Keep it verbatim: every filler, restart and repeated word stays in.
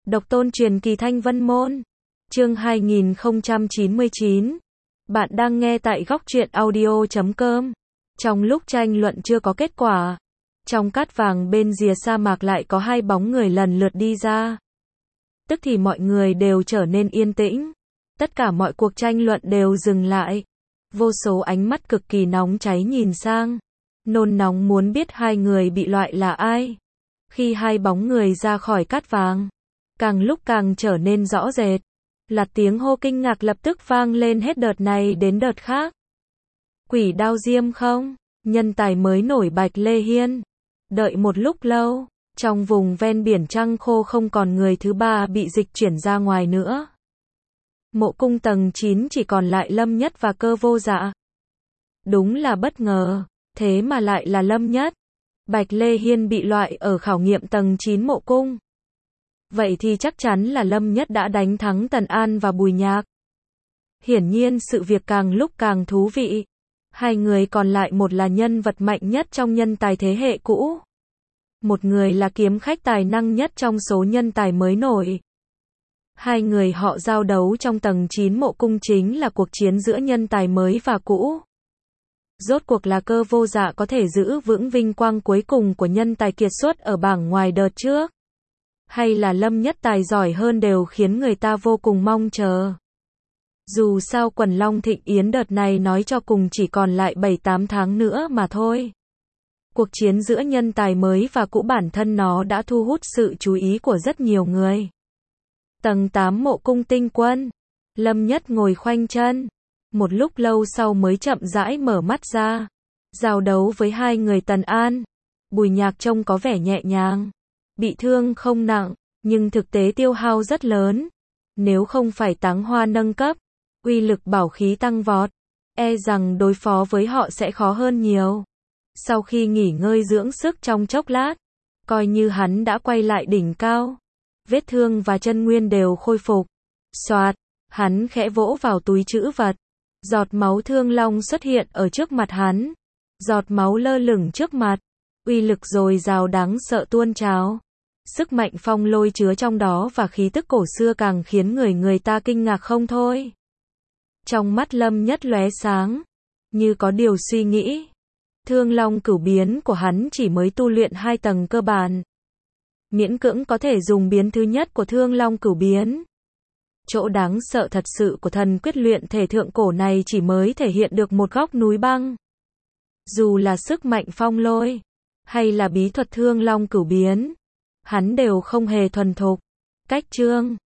Độc tôn truyền kỳ Thanh Vân Môn. Chương hai nghìn không trăm chín mươi chín. Bạn đang nghe tại góc truyện audio chấm com. Trong lúc tranh luận chưa có kết quả, trong cát vàng bên rìa sa mạc lại có hai bóng người lần lượt đi ra. Tức thì mọi người đều trở nên yên tĩnh. Tất cả mọi cuộc tranh luận đều dừng lại. Vô số ánh mắt cực kỳ nóng cháy nhìn sang, nôn nóng muốn biết hai người bị loại là ai. Khi hai bóng người ra khỏi cát vàng, càng lúc càng trở nên rõ rệt. Là tiếng hô kinh ngạc lập tức vang lên hết đợt này đến đợt khác. Quỷ đao diêm không? Nhân tài mới nổi Bạch Lê Hiên. Đợi một lúc lâu, trong vùng ven biển trăng khô không còn người thứ ba bị dịch chuyển ra ngoài nữa. Mộ cung tầng chín chỉ còn lại Lâm Nhất và Cơ Vô Dạ. Đúng là bất ngờ, thế mà lại là Lâm Nhất. Bạch Lê Hiên bị loại ở khảo nghiệm tầng chín mộ cung. Vậy thì chắc chắn là Lâm Nhất đã đánh thắng Tần An và Bùi Nhạc. Hiển nhiên sự việc càng lúc càng thú vị. Hai người còn lại, một là nhân vật mạnh nhất trong nhân tài thế hệ cũ. Một người là kiếm khách tài năng nhất trong số nhân tài mới nổi. Hai người họ giao đấu trong tầng chín mộ cung chính là cuộc chiến giữa nhân tài mới và cũ. Rốt cuộc là Cơ Vô Dạ có thể giữ vững vinh quang cuối cùng của nhân tài kiệt xuất ở bảng ngoài đợt trước, hay là Lâm Nhất tài giỏi hơn đều khiến người ta vô cùng mong chờ. Dù sao Quần Long Thịnh Yến đợt này nói cho cùng chỉ còn lại bảy tám tháng nữa mà thôi. Cuộc chiến giữa nhân tài mới và cũ bản thân nó đã thu hút sự chú ý của rất nhiều người. Tầng tám mộ cung tinh quân. Lâm Nhất ngồi khoanh chân. Một lúc lâu sau mới chậm rãi mở mắt ra. Giao đấu với hai người Tần An. Bùi Nhạc trông có vẻ nhẹ nhàng. Bị thương không nặng, nhưng thực tế tiêu hao rất lớn. Nếu không phải táng hoa nâng cấp, uy lực bảo khí tăng vọt, e rằng đối phó với họ sẽ khó hơn nhiều. Sau khi nghỉ ngơi dưỡng sức trong chốc lát, coi như hắn đã quay lại đỉnh cao. Vết thương và chân nguyên đều khôi phục. Soạt, hắn khẽ vỗ vào túi trữ vật. Giọt máu thương long xuất hiện ở trước mặt hắn. Giọt máu lơ lửng trước mặt. Uy lực dồi dào đáng sợ tuôn trào. Sức mạnh phong lôi chứa trong đó và khí tức cổ xưa càng khiến người người ta kinh ngạc không thôi. Trong mắt Lâm Nhất lóe sáng, như có điều suy nghĩ. Thương long cửu biến của hắn chỉ mới tu luyện hai tầng cơ bản. Miễn cưỡng có thể dùng biến thứ nhất của thương long cửu biến. Chỗ đáng sợ thật sự của thần quyết luyện thể thượng cổ này chỉ mới thể hiện được một góc núi băng. Dù là sức mạnh phong lôi, hay là bí thuật thương long cửu biến, hắn đều không hề thuần thục. Cách chương